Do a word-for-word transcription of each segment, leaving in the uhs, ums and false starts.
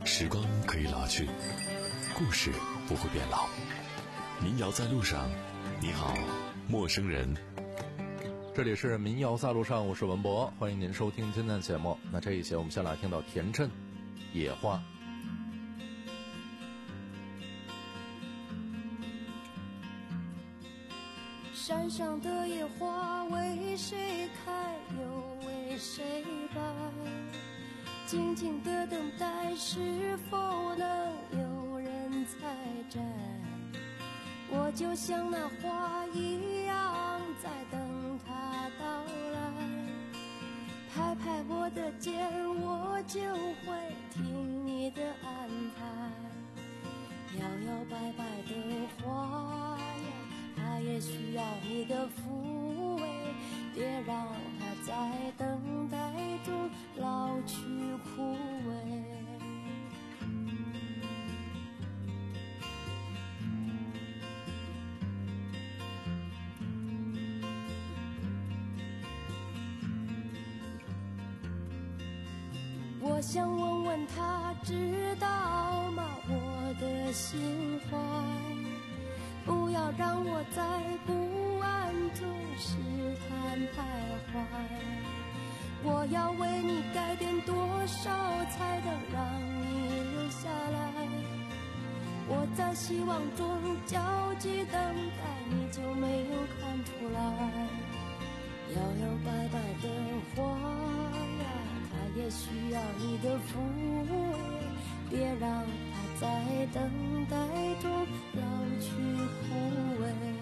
时光可以老去，故事不会变老。民谣在路上，你好，陌生人。 这里是民谣在路上，我是文博，欢迎您收听今天的节目。那这一节我们先来听到田震《野花》。 山上的野花为谁开，又为谁败？静静的等待，是否能有人采摘？我就像那花一样，在等它到来。拍拍我的肩，我就会听你的安排。摇摇摆摆的花呀，它也需要你的抚慰，别让它在等待中老去枯萎。我想问问他，知道吗我的心怀？不要让我在不安中试探徘徊。我要为你改变多少，才能让你留下来？我在希望中焦急等待，你就没有看出来？摇摇摆摆的花呀，它也需要你的抚慰，别让它在等待中老去枯萎。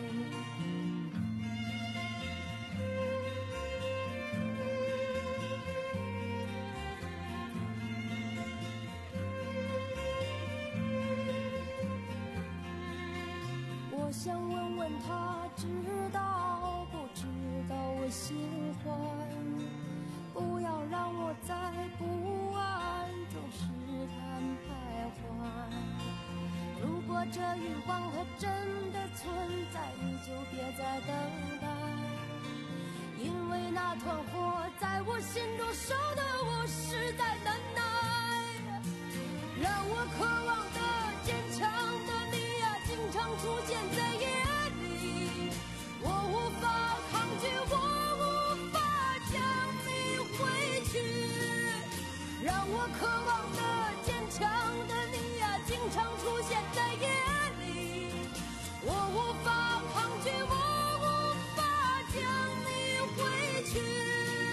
我想问问他，知道不知道我心怀？不要让我在不安中试探徘徊。如果这欲望它真的存在，你就别再等待，因为那团火在我心中烧得我实在难耐。让我渴望的坚强的你呀，经常出现在夜里，我无法抗拒，我无法将你挥去。让我渴望的坚强的你呀，经常出现在夜里，我无法抗拒，我无法将你挥去。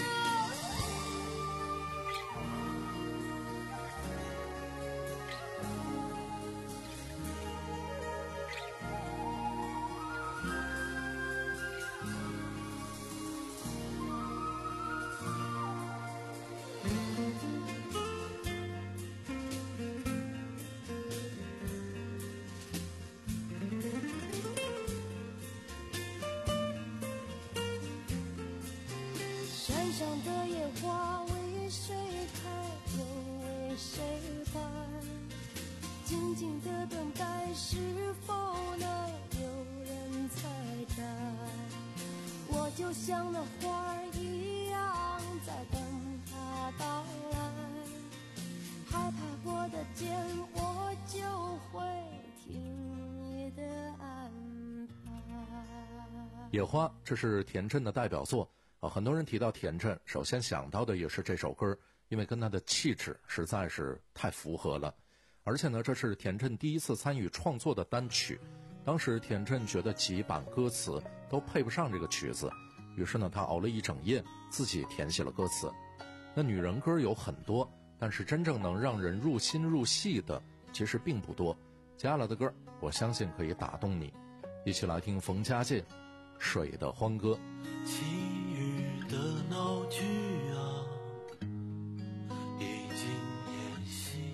山上的野花为谁开，又为谁败？静静的等待，是否能有人采摘？我就像那花儿一样，在等它到来。拍拍我的肩，我就会听你的安排。 野花，这是田震的代表作啊，很多人提到田震，首先想到的也是这首歌，因为跟他的气质实在是太符合了。而且呢，这是田震第一次参与创作的单曲，当时田震觉得几版歌词都配不上这个曲子，于是呢，他熬了一整夜，自己填写了歌词。那女人歌有很多，但是真正能让人入心入戏的其实并不多。接下来的歌，我相信可以打动你。一起来听冯家健《水的欢歌》。 其余的闹剧啊，已经演习，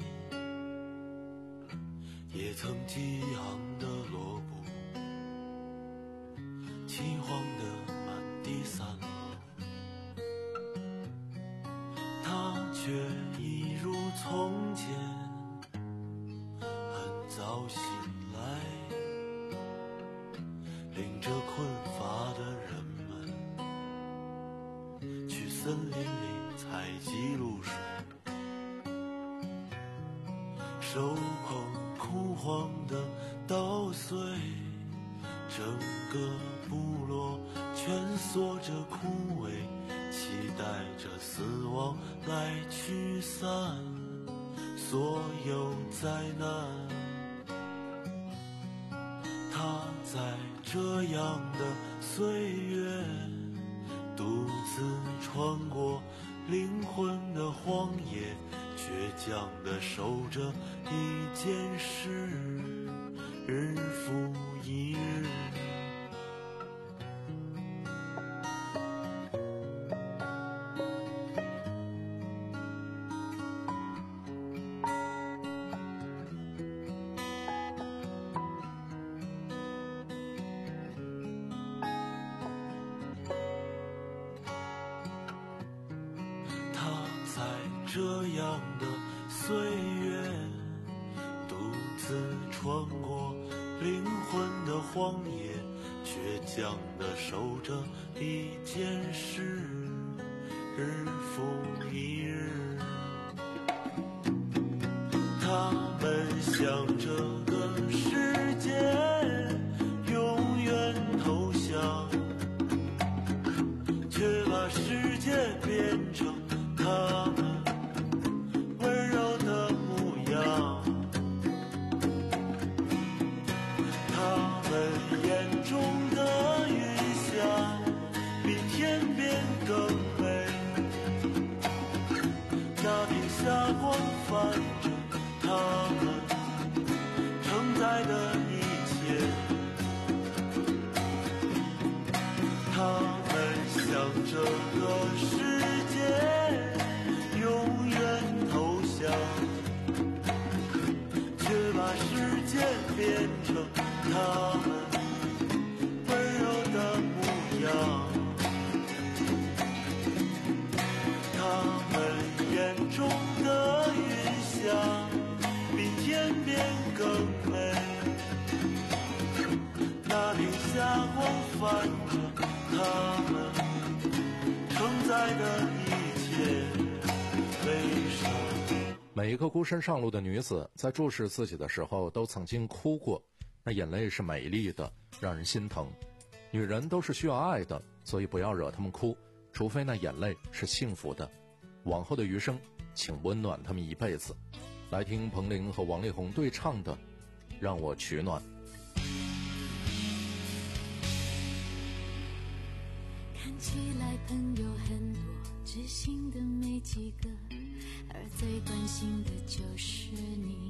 也曾激昂的锣鼓，凄惶的满地散落，他却一如从前，很早醒来，领着困乏的人们去森林里采集露水。 手捧枯黄的稻穗，整个部落蜷缩着枯萎，期待着死亡来驱散所有灾难。他在这样的岁月独自穿过灵魂的荒野，倔强地守着一件事，日复一日。这样的岁月独自穿过灵魂的荒野，倔强地守着一件事，日复一日。他们向这个世界永远投降，却把世界变成他们泛着他们承载的一切，他们向这个世界永远投降，却把世界变成他们温柔的模样。他们眼中的比天边更美，那天霞光泛着他们承载的一切悲伤。 每一个孤身上路的女子在注视自己的时候都曾经哭过，那眼泪是美丽的，让人心疼。女人都是需要爱的，所以不要惹她们哭，除非那眼泪是幸福的。往后的余生请温暖他们一辈子。来听彭羚和王力宏对唱的《让我取暖》。 看起来朋友很多，知心的没几个，而最关心的就是你。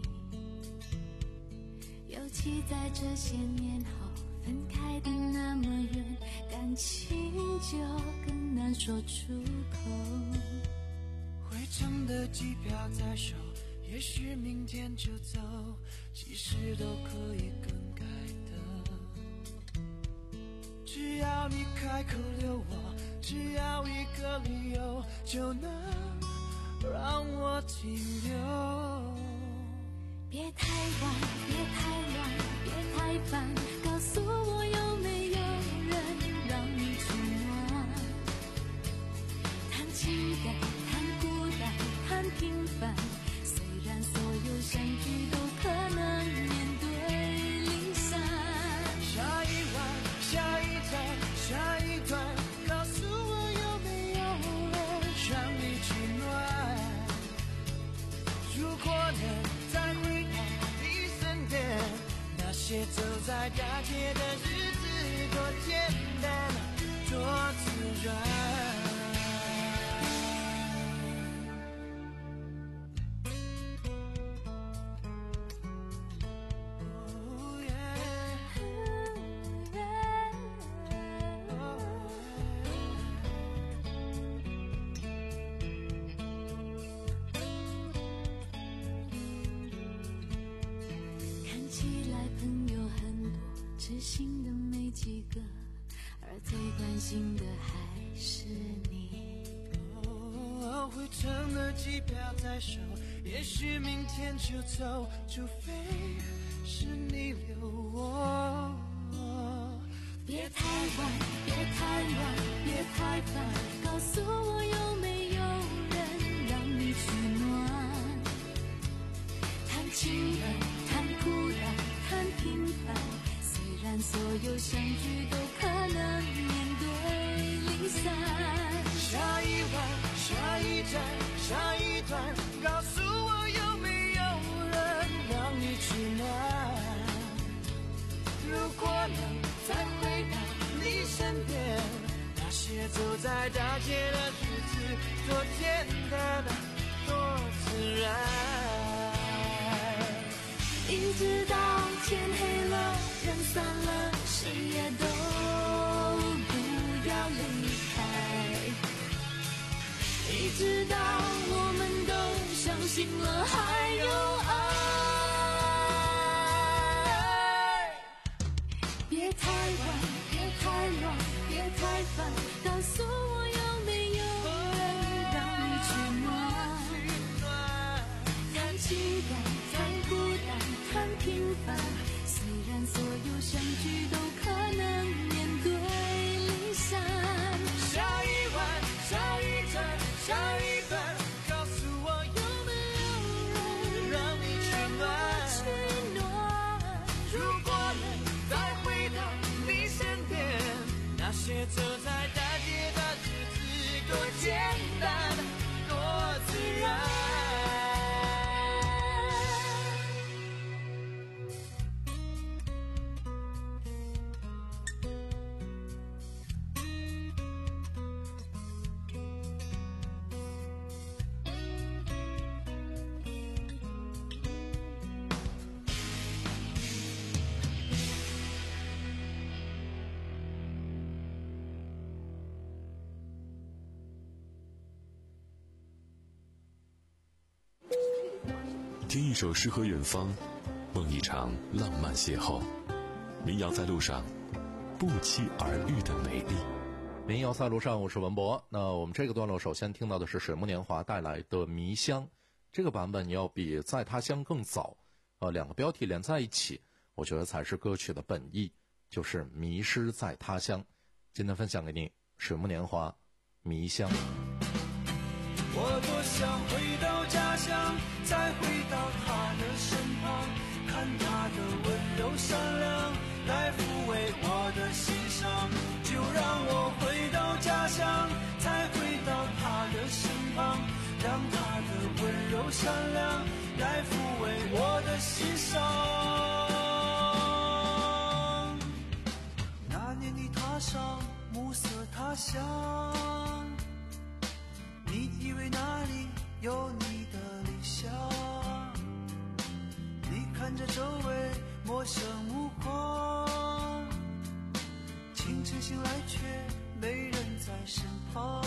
尤其在这些年后，分开的那么远，感情就更难说出口。 回程的机票在手，也许明天就走，其实都可以更改的。只要你开口留我，只要一个理由，就能让我停留。 别太晚，别太乱，别太烦，告诉我有没有人让你取暖。谈情感，谈孤单，谈平凡，虽然所有相聚都可能面对离散。 下一晚，下一站，下一段，告诉我有没有人让你取暖。如果能再回到你身边，那些走在大街的日子多简单，多自然。 知心的没几个，而最关心的还是你。 哦，回程的机票在手，也许明天就走，除非是你留我。 别太晚，别太乱，别太烦，告诉我有没有人让你取暖。谈情些走在大街的日子，多简单，多自然。 一直到天黑了，人散了，谁也都不要离开。一直到我们都相信了还有爱。别太晚，别太乱，别太烦，告诉我有没有人让你取暖。谈情感，谈孤单，谈平凡，虽然所有相聚都可能面对离散。 下一晚，下一站，下一班，告诉我有没有人让你取暖。 取暖， 如果能再回到你身边，那些走在大街的日子，多简单，多自然。 听一首诗和远方，梦一场浪漫邂逅。民谣在路上，不期而遇的美丽。 民谣在路上，我是文博。那我们这个段落首先听到的是水木年华带来的《迷香》，这个版本要比《在他乡》更早。呃，两个标题连在一起，我觉得才是歌曲的本意，就是迷失在他乡。今天分享给你水木年华《迷香》。 我多想回到家乡，再回到他的身旁，看他的温柔善良来抚慰我的心伤。就让我回到家乡，再回到他的身旁，让他的温柔善良来抚慰我的心伤。那年你踏上暮色他乡，你以为那里有你的理想，你看着周围陌生目光，清晨醒来却没人在身旁。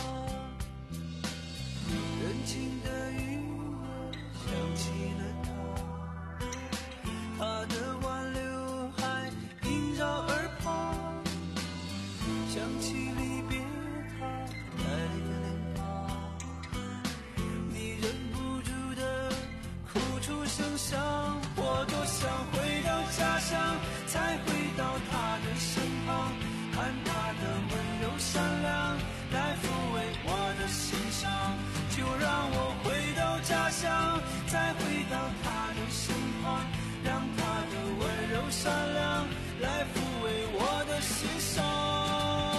人情的音乐响起了他，他的挽留还萦绕耳旁，想起离别他带泪的脸庞，你忍不住的哭出声响。我多想回到家乡，再回到他的身旁，看他的温柔善良来抚慰我的心伤。就让我回到家乡，再回到他的身旁，让他的温柔善良来抚慰我的心伤。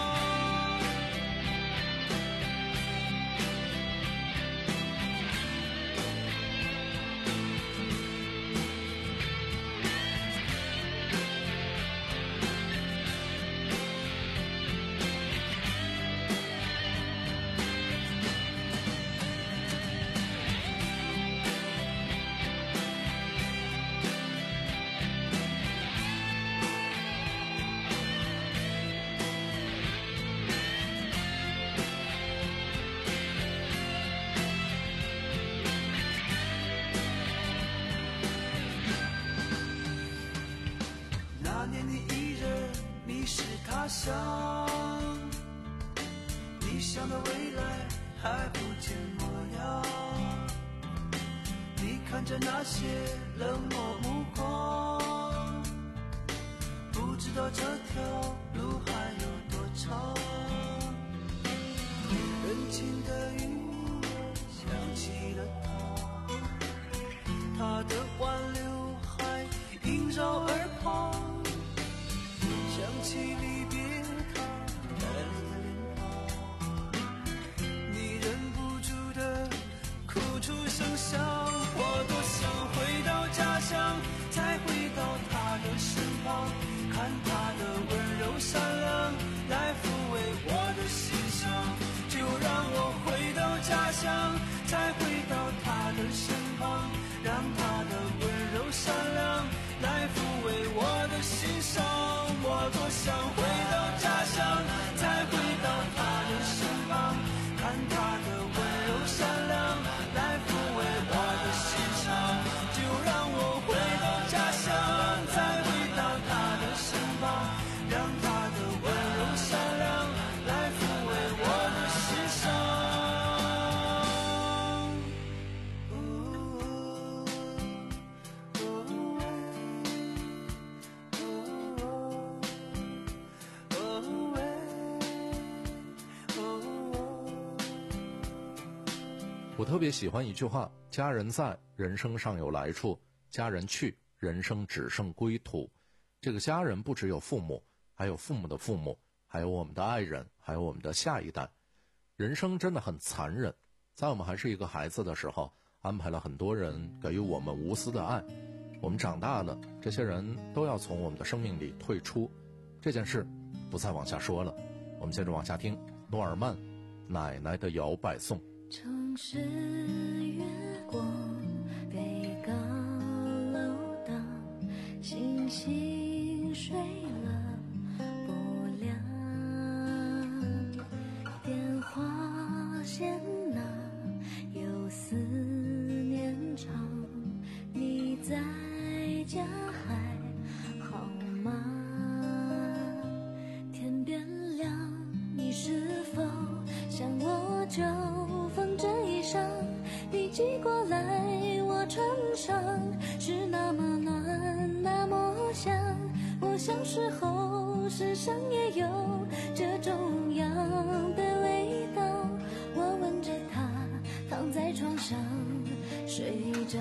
那年你一人迷失他乡，理想的未来还不见模样，你看着那些冷漠目光，不知道这条路还有多长。人情的音乐响起了他，他的挽留还萦绕耳旁，想起离别他带泪的脸庞，你忍不住的哭出声响。我多想回到家乡，再回到他的身旁，看他的温柔善良来抚慰我特别喜欢一句话，家人在，人生尚有来处，家人去，人生只剩归途。这个家人不只有父母，还有父母的父母，还有我们的爱人，还有我们的下一代。人生真的很残忍，在我们还是一个孩子的时候，安排了很多人给予我们无私的爱。我们长大了，这些人都要从我们的生命里退出，这件事不再往下说了。我们接着往下听诺尔曼《奶奶的摇摆颂》。 城市月光，北高楼荡，星星睡了不亮，电话线那有思念长，你在家还好吗？天边亮，你是否像我就缝着衣裳，你寄过来我穿上，是那么暖那么香。我小时候身上也有这种样的味道，我闻着它躺在床上睡着。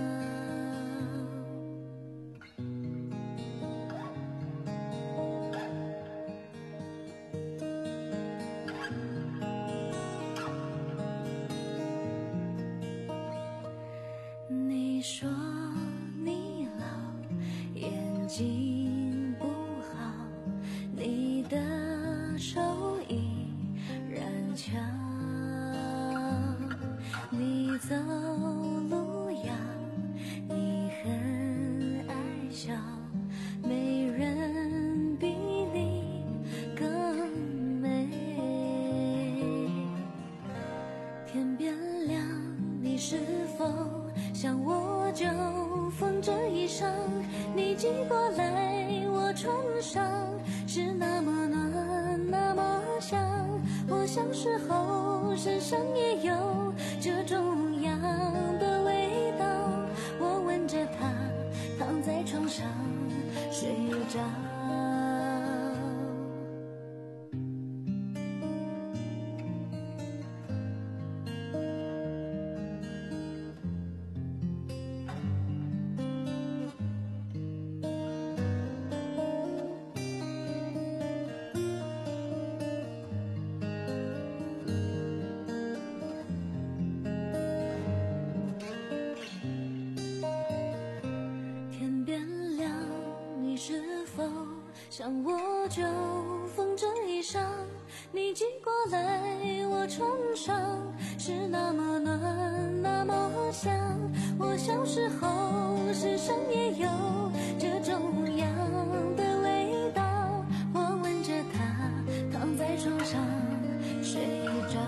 你说你老眼睛不好，你的手依然强，你走路呀，你很爱笑，没人比你更美。天边亮，你是否像我就缝着衣裳，你寄过来我穿上，是那么暖那么香。我小时候身上也有这种样的味道，我闻着它躺在床上睡着。像我就缝着衣裳，你寄过来我穿上，是那么暖那么香。我小时候身上也有这种样的味道，我闻着它躺在床上睡着。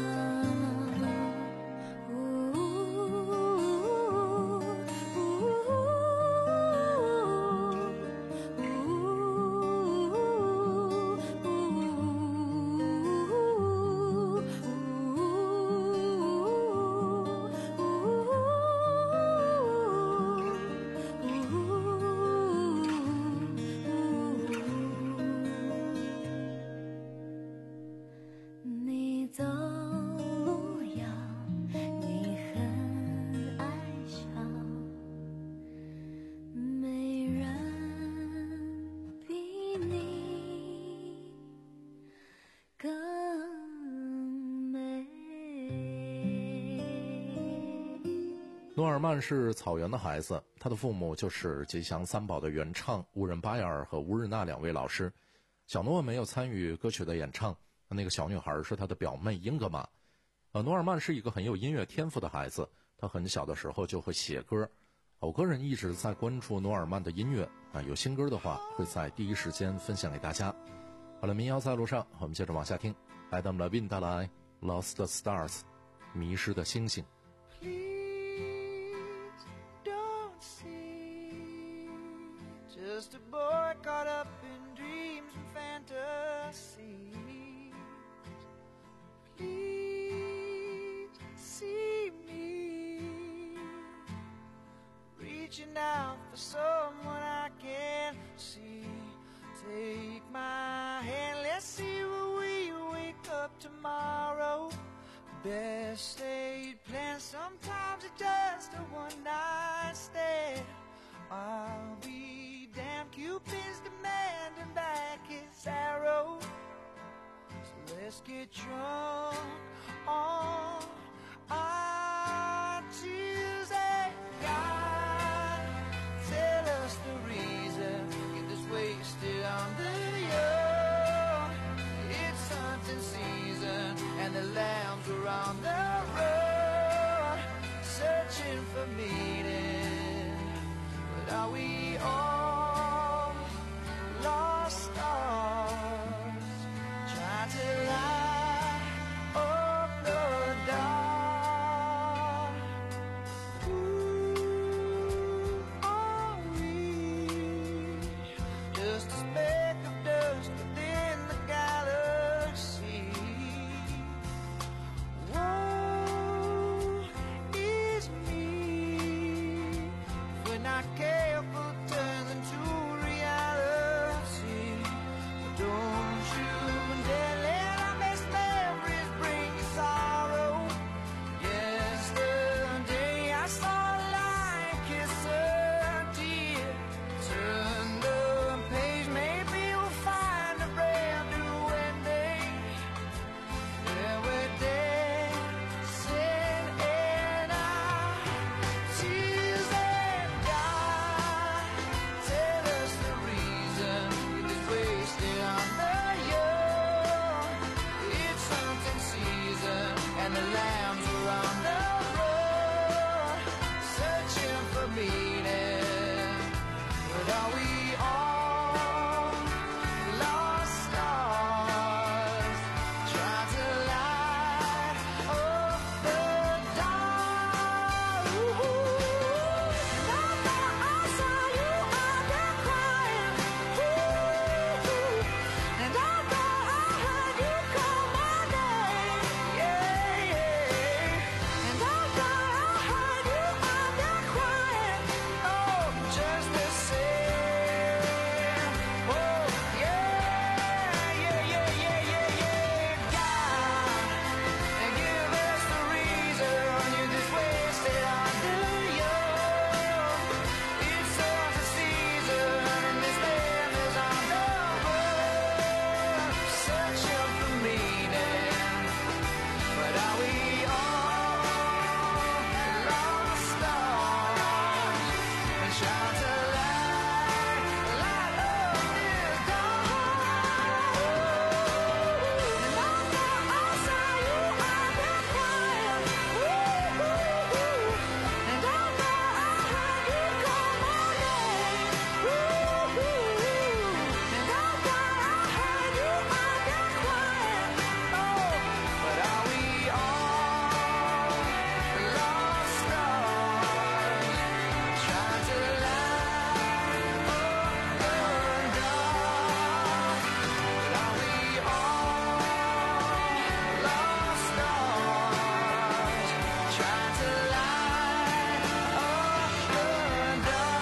诺尔曼是草原的孩子，他的父母就是吉祥三宝的原唱乌仁巴雅尔和乌日娜两位老师。小诺没有参与歌曲的演唱，那个小女孩是他的表妹英格玛。呃，诺尔曼是一个很有音乐天赋的孩子，他很小的时候就会写歌。我个人一直在关注诺尔曼的音乐啊，有新歌的话会在第一时间分享给大家。好了，民谣在路上，我们接着往下听。Adam Levine 带来 Lost Stars 迷失的星星。 Just a boy caught up in dreams and fantasies. Please see me reaching out for someone I can see. Take my hand, let's see where we wake up tomorrow. Best laid plans sometimes it's just a one-night stand. I'll be damned, Cupid's demanding back his arrow. So let's get drunk on our Tuesday. God, tell us the reason, get this wasted on the young. It's hunting season and the lambs are on the road, searching for meaning. But are we all lost stars, trying to light up the dark? Who are we? Just a speck of dust within the galaxy. Woe is me if we're not careful, turns into reality. Don't you dare let our best memories bring you sorrow. Yesterday I saw a lion kiss a deer. Turn the page, maybe we'll find a brand new ending. Where we're dancing in our Tuesday. God, tell us the reason it is wasted on the young. It's hunting season and the lambs are on the road, searching for meaning. But are we all lost stars, trying to light up the dark? And I thought I saw you out there crying. And I thought I heard you call my name. Yeah, yeah. And I thought I heard you out there crying. Oh, just the same. Oh, yeah, yeah, yeah, yeah, yeah, yeah. God, and give us the reason you're just wasted on the young. It's such a season and this man is on the road, searching for meaning. But are we all lost stars and trying to light, light up this dark? And I thought I saw you out there crying. And I thought I heard you call my name. And I thought I heard you out there crying. Oh, but are we all lost stars, trying to light up the dark? But are we all lost stars, trying to light up the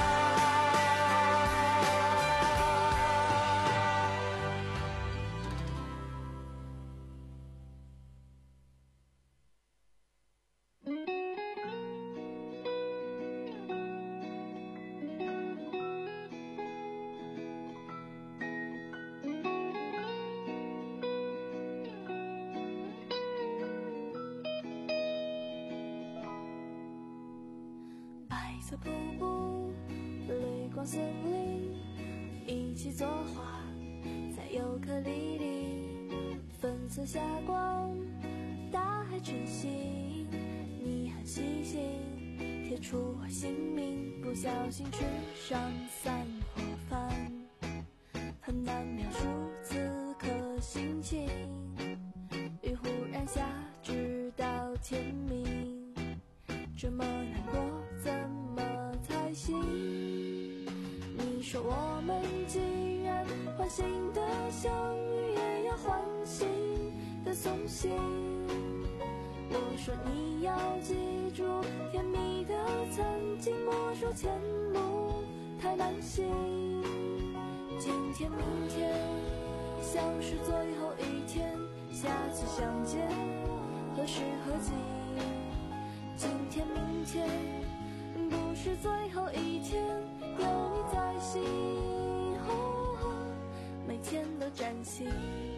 白色瀑布，绿光森林，一起作画在尤克里里，粉色霞光，大海晨曦，你很细心，贴出我姓名，不小心吃上散伙饭，很难描述此刻心情，雨忽然下，直到天明，这么难过怎么才行？你说我们既然唤醒的相遇，也要唤醒的松醒。我说你要记住甜蜜的曾经，莫说前路太难行。今天明天像是最后一天，下次相见何时何地？ 今天明天不是最后一天，有你在心，哦，每天都崭新。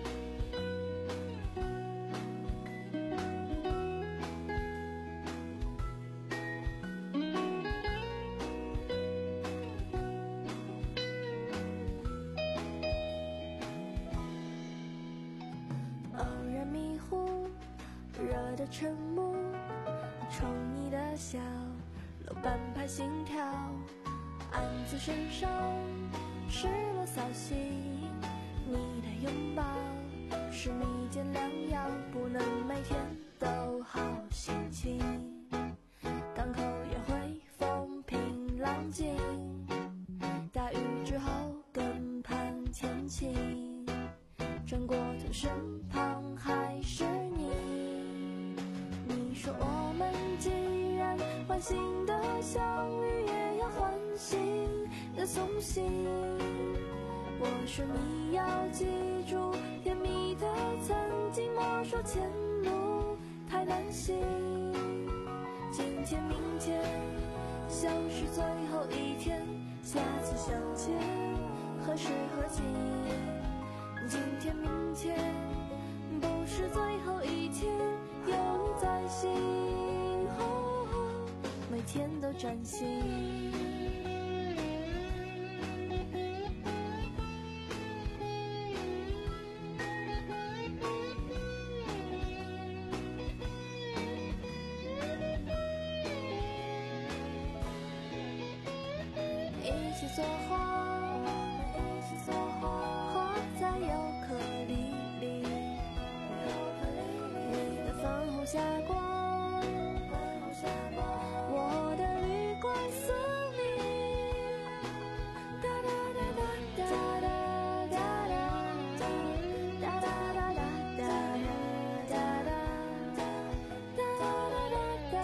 热的沉默，宠你的笑，漏半拍心跳，暗自身上失落扫兴，你的拥抱是蜜饯良药，不能每天都好心情。港口也会风平浪静，大雨之后更盼天晴，转过头身旁还是你。你说我们既然欢欣的相遇，也要欢欣的送行。我说你要记住甜蜜的曾经，莫说前路太难行。今天明天像是最后一天，下次相见何时何地。今天明天不是最后一天，有你在心，哦，每天都崭新。一起做花，一起做花，花在尤克里里，你的粉红霞光，我的绿怪思你，哒哒哒哒哒哒哒哒哒哒哒哒哒哒哒哒哒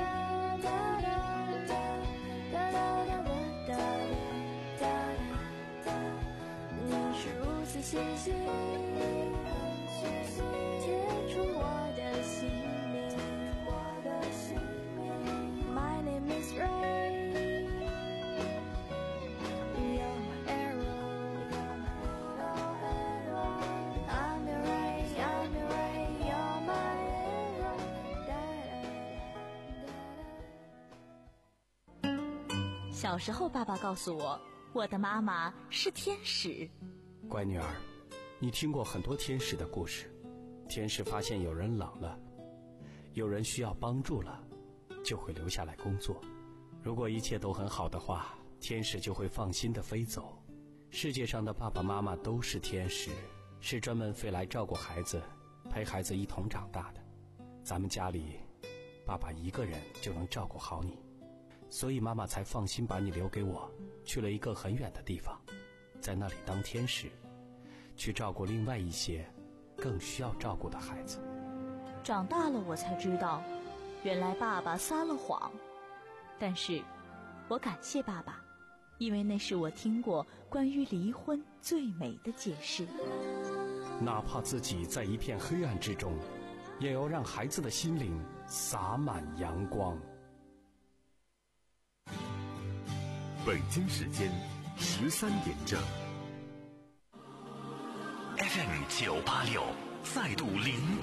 细心贴出我的姓名，我的姓名。My name is Ray, you're my arrow, I'm your Ray, I'm your Ray, you're my arrow. 小时候，爸爸告诉我，我的妈妈是天使。 乖女儿，你听过很多天使的故事。天使发现有人老了，有人需要帮助了，就会留下来工作。如果一切都很好的话，天使就会放心地飞走。世界上的爸爸妈妈都是天使，是专门飞来照顾孩子，陪孩子一同长大的。咱们家里，爸爸一个人就能照顾好你，所以妈妈才放心把你留给我，去了一个很远的地方，在那里当天使，去照顾另外一些更需要照顾的孩子。 长大了我才知道，原来爸爸撒了谎，但是我感谢爸爸，因为那是我听过关于离婚最美的解释。 哪怕自己在一片黑暗之中，也要让孩子的心灵洒满阳光。 北京时间十三点整。F M 九八六再度零。